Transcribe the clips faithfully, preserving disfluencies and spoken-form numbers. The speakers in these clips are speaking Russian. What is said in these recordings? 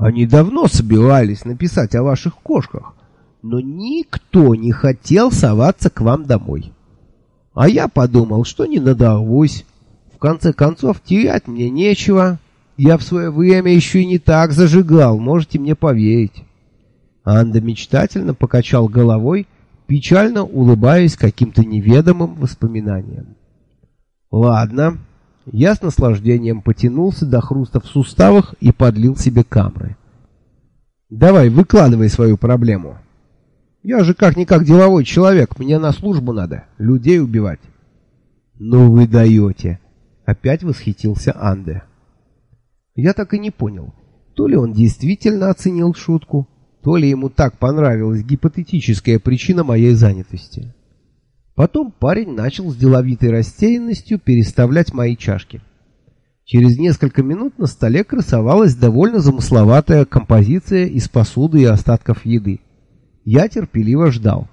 Они давно собирались написать о ваших кошках, но никто не хотел соваться к вам домой. А я подумал, что не надорвусь. В конце концов, терять мне нечего. Я в свое время еще и не так зажигал, можете мне поверить. Анда мечтательно покачал головой, печально улыбаясь каким-то неведомым воспоминаниям. Ладно. Я с наслаждением потянулся до хруста в суставах и подлил себе камры. Давай, выкладывай свою проблему. Я же как-никак деловой человек, мне на службу надо, людей убивать. Ну вы даете. Опять восхитился Анде. Я так и не понял, то ли он действительно оценил шутку, то ли ему так понравилась гипотетическая причина моей занятости. Потом парень начал с деловитой растерянностью переставлять мои чашки. Через несколько минут на столе красовалась довольно замысловатая композиция из посуды и остатков еды. Я терпеливо ждал.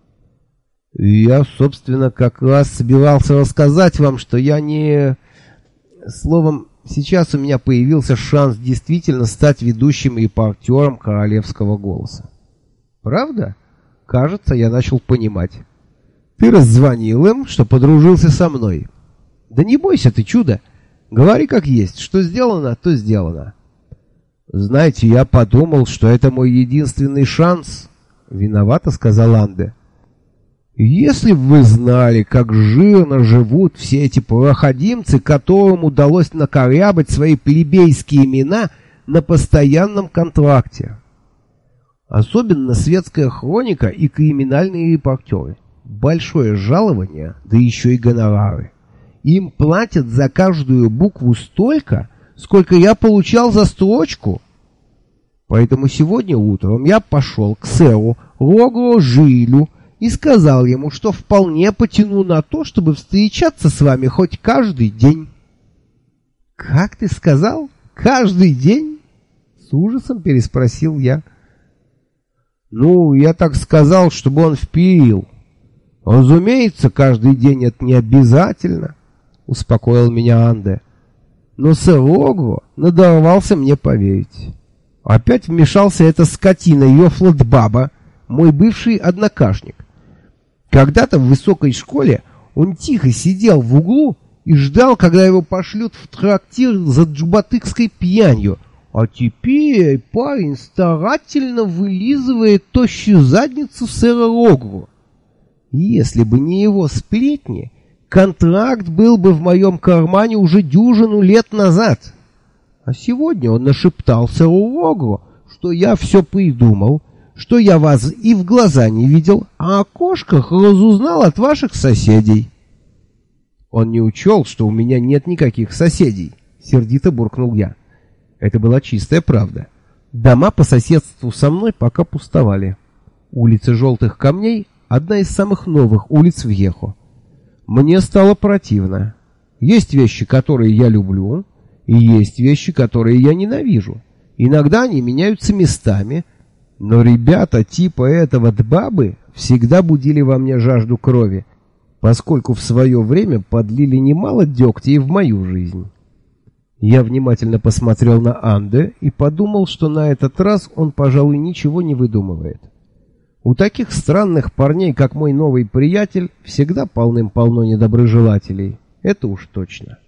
Я, собственно, как раз собирался рассказать вам, что я не... Словом, сейчас у меня появился шанс действительно стать ведущим репортером королевского голоса. Правда? Кажется, я начал понимать. Ты раззвонил им, что подружился со мной. Да не бойся ты, чудо. Говори как есть. Что сделано, то сделано. Знаете, я подумал, что это мой единственный шанс. Виновато сказал Анде. Если бы вы знали, как жирно живут все эти проходимцы, которым удалось накорябать свои плебейские имена на постоянном контракте. Особенно светская хроника и криминальные репортеры. Большое жалование, да еще и гонорары. Им платят за каждую букву столько, сколько я получал за строчку. Поэтому сегодня утром я пошел к сэру Рогро Жилю и сказал ему, что вполне потяну на то, чтобы встречаться с вами хоть каждый день. «Как ты сказал? Каждый день?» С ужасом переспросил я. «Ну, я так сказал, чтобы он впилил. Разумеется, каждый день это не обязательно», — успокоил меня Анде. Но сэр Рогро надорвался мне поверить. Опять вмешался эта скотина Йофлот-баба, мой бывший однокашник. Когда-то в высокой школе он тихо сидел в углу и ждал, когда его пошлют в трактир за джубатыкской пьянью. А теперь парень старательно вылизывает тощую задницу сэра Рогро. Если бы не его сплетни, контракт был бы в моем кармане уже дюжину лет назад. А сегодня он нашептал сэру Рогро, что я все придумал, что я вас и в глаза не видел, а о кошках разузнал от ваших соседей. Он не учел, что у меня нет никаких соседей, сердито буркнул я. Это была чистая правда. Дома по соседству со мной пока пустовали. Улица Желтых Камней — одна из самых новых улиц в Ехо. Мне стало противно. Есть вещи, которые я люблю, и есть вещи, которые я ненавижу. Иногда они меняются местами, но ребята типа этого Дбабы всегда будили во мне жажду крови, поскольку в свое время подлили немало дегтя и в мою жизнь. Я внимательно посмотрел на Анде и подумал, что на этот раз он, пожалуй, ничего не выдумывает. У таких странных парней, как мой новый приятель, всегда полным-полно недоброжелателей. Это уж точно.